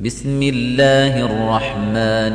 بسم الله الرحمن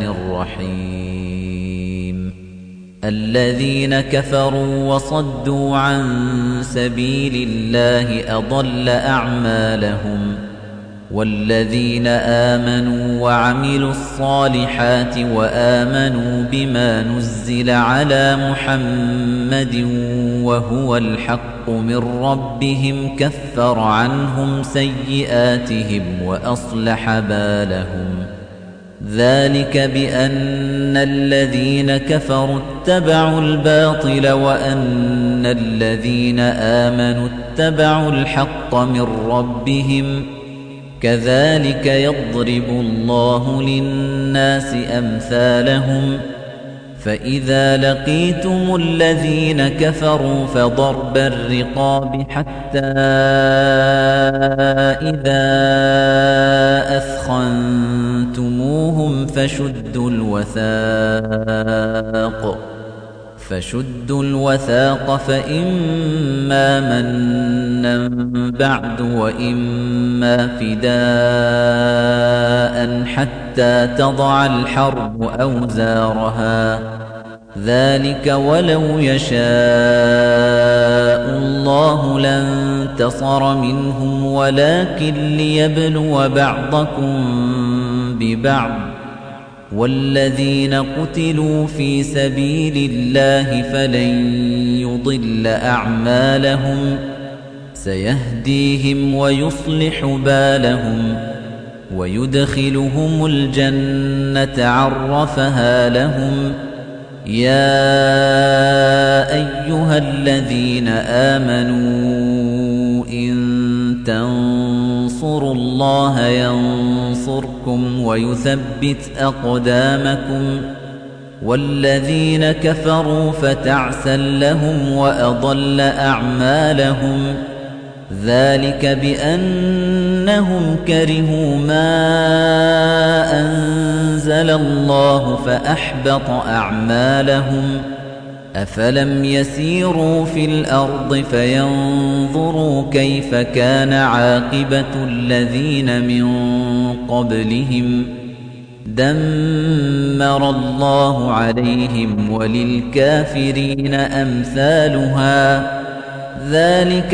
الرحيم الذين كفروا وصدوا عن سبيل الله أضل أعمالهم والذين آمنوا وعملوا الصالحات وآمنوا بما نزل على محمد وهو الحق من ربهم كفر عنهم سيئاتهم وأصلح بالهم ذلك بأن الذين كفروا اتبعوا الباطل وأن الذين آمنوا اتبعوا الحق من ربهم كذلك يضرب الله للناس أمثالهم فإذا لقيتم الذين كفروا فضرب الرقاب حتى إذا أثخنتموهم فشدوا الوثاق فإما منا بعد وإما فداء حتى تضع الحرب أوزارها ذلك ولو يشاء الله لانتصر منهم ولكن ليبلو بعضكم ببعض والذين قتلوا في سبيل الله فلن يضل أعمالهم سيهديهم ويصلح بالهم ويدخلهم الجنة عرفها لهم يا أيها الذين آمنوا إن تنصروا الله ينصركم ويثبت أقدامكم والذين كفروا فتعسا لهم وأضل أعمالهم ذلك بأنهم كرهوا ما أنزل الله فأحبط أعمالهم أفلم يسيروا في الأرض فينظروا كيف كان عاقبة الذين من قبلهم دمر الله عليهم وللكافرين أمثالها ذلك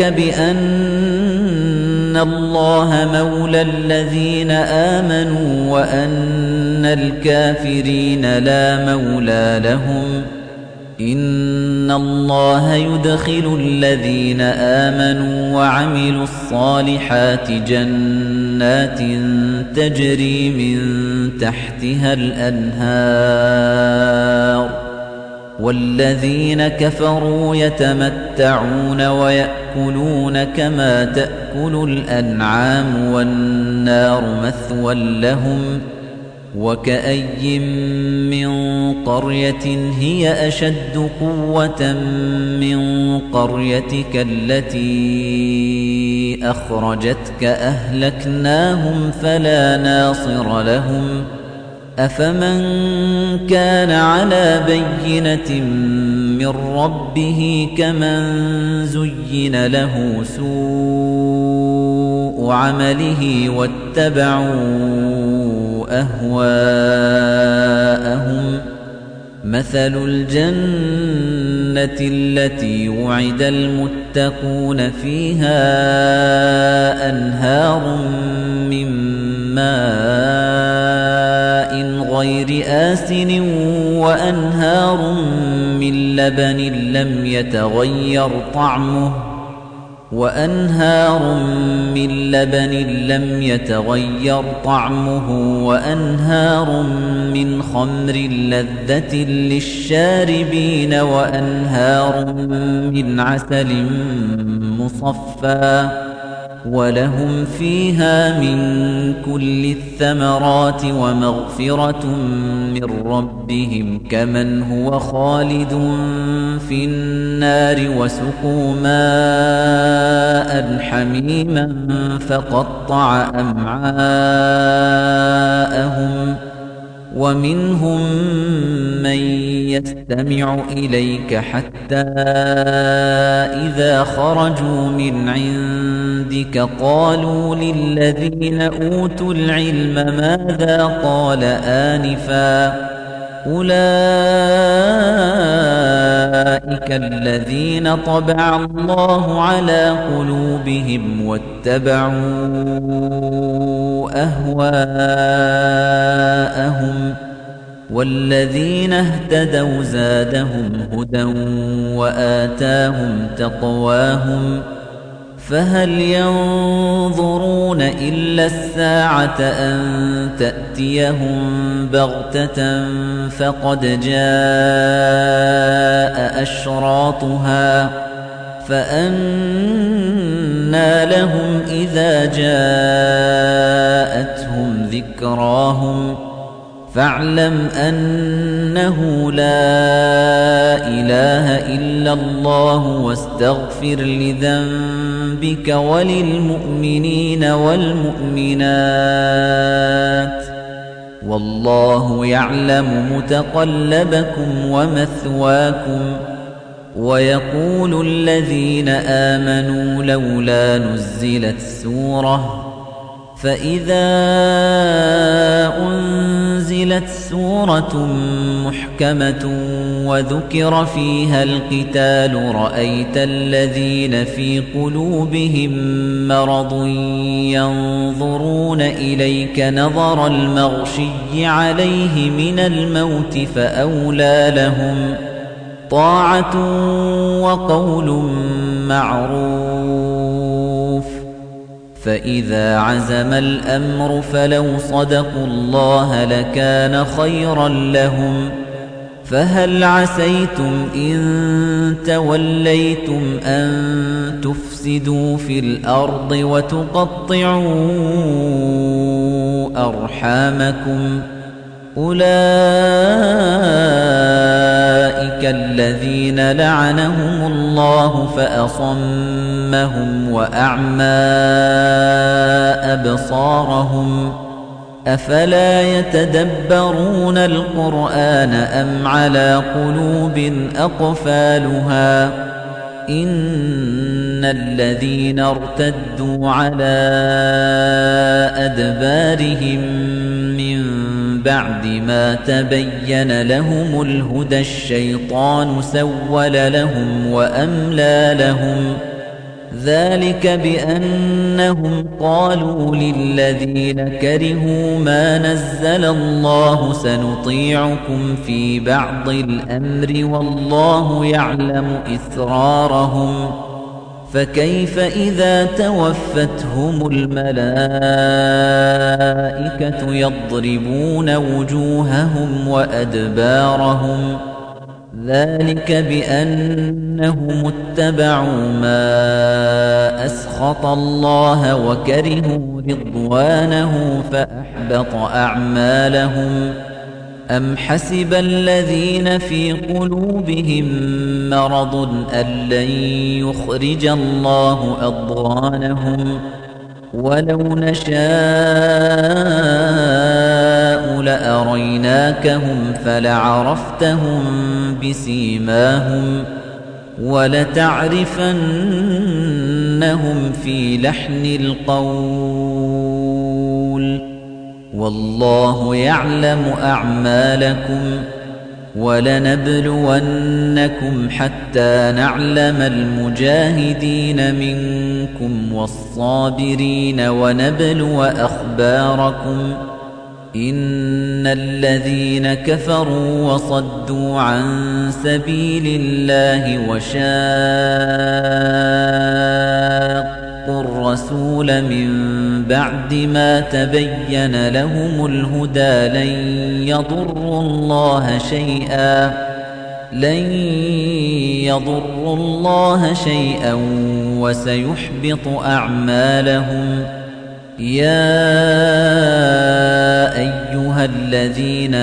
بأن الله مولى الذين آمنوا وأن الكافرين لا مولى لهم إن الله يدخل الذين آمنوا وعملوا الصالحات جنات تجري من تحتها الأنهار والذين كفروا يتمتعون ويأكلون كما تأكل الأنعام والنار مثوى لهم وكأي من قرية هي أشد قوة من قريتك التي أخرجتك أهلكناهم فلا ناصر لهم أفمن كان على بينة من ربه كمن زين له سوء عمله واتبعوا أهواءهم مثل الجنة التي وعد المتقون فيها أنهار من ماء غير آسن وأنهار من لبن لم يتغير طعمه وأنهار من خمر لذة للشاربين وأنهار من عسل مصفى ولهم فيها من كل الثمرات ومغفرة من ربهم كمن هو خالد في النار وسقوا ماء حميما فقطع أمعاءهم ومنهم من يستمع إليك حتى إذا خرجوا من عندك قالوا للذين أوتوا العلم ماذا قال آنفا أولئك الذين طبع الله على قلوبهم واتبعوا أهواءهم والذين اهتدوا زادهم هدى وآتاهم تقواهم فهل ينظرون إلا الساعة أن تأتيهم بغتة فقد جاء أشراطها فأنى لهم إذا جاءتهم ذكراهم فاعلم أنه لا إله إلا الله واستغفر لذنبك وللمؤمنين والمؤمنات والله يعلم متقلبكم ومثواكم ويقول الذين آمنوا لولا نزلت سورة فإذا أنزلت سورة محكمة وذكر فيها القتال رأيت الذين في قلوبهم مرض ينظرون إليك نظر المغشي عليه من الموت فأولى لهم طاعة وقول معروف فإذا عزم الأمر فلو صدقوا الله لكان خيرا لهم فهل عسيتم إن توليتم أن تفسدوا في الأرض وتقطعوا أرحامكم أولئك الذين لعنهم الله فأصمهم وأعمى أبصارهم أفلا يتدبرون القرآن أم على قلوب أقفالها إن الذين ارتدوا على أدبارهم من بعد ما تبين لهم الهدى الشيطان سول لهم وأملى لهم ذلك بأنهم قالوا للذين كرهوا ما نزل الله سنطيعكم في بعض الأمر والله يعلم إسرارهم فكيف إذا توفتهم الملائكة يضربون وجوههم وأدبارهم ذلك بأنهم اتبعوا ما أسخط الله وكرهوا رضوانه فأحبط أعمالهم أم حسب الذين في قلوبهم مرض أن لن يخرج الله أضغانهم ولو نشاء لأريناكهم فلعرفتهم بسيماهم ولتعرفنهم في لحن القول والله يعلم أعمالكم ولنبلونكم حتى نعلم المجاهدين منكم والصابرين ونبلو أخباركم إن الذين كفروا وصدوا عن سبيل الله وشاقوا الرسول من بعد ما تبين لهم الهدى لن يضروا الله شيئا وسيحبط أعمالهم يا أيها الذين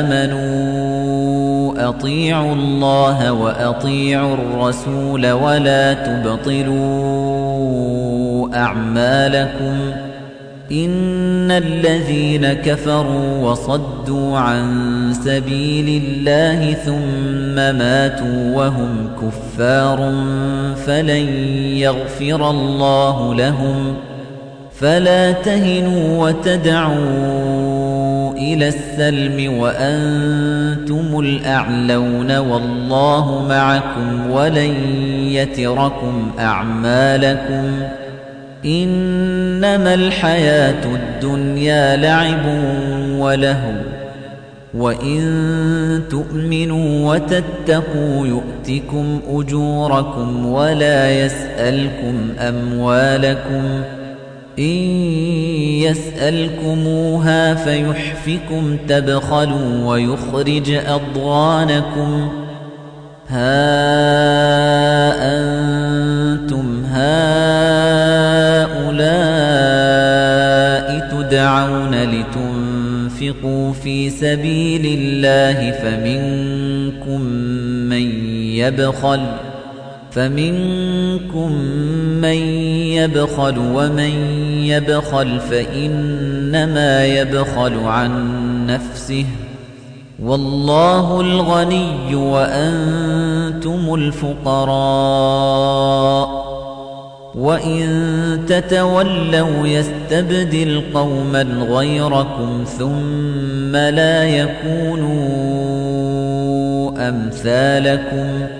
آمنوا أطيعوا الله وأطيعوا الرسول ولا تبطلوا أعمالكم إن الذين كفروا وصدوا عن سبيل الله ثم ماتوا وهم كفار فلن يغفر الله لهم فلا تهنوا وتدعوا إلى السلم وأنتم الأعلون والله معكم ولن يتركم أعمالكم إنما الحياة الدنيا لعب ولهو وإن تؤمنوا وتتقوا يؤتكم أجوركم ولا يسألكم أموالكم إن يسألكموها فيحفكم تبخلوا ويخرج أضغانكم ها أنتم هؤلاء تدعون لتنفقوا في سبيل الله فمنكم من يبخل ومن يبخل فإنما يبخل عن نفسه والله الغني وأنتم الفقراء وإن تتولوا يستبدل قوما غيركم ثم لا يكونوا أمثالكم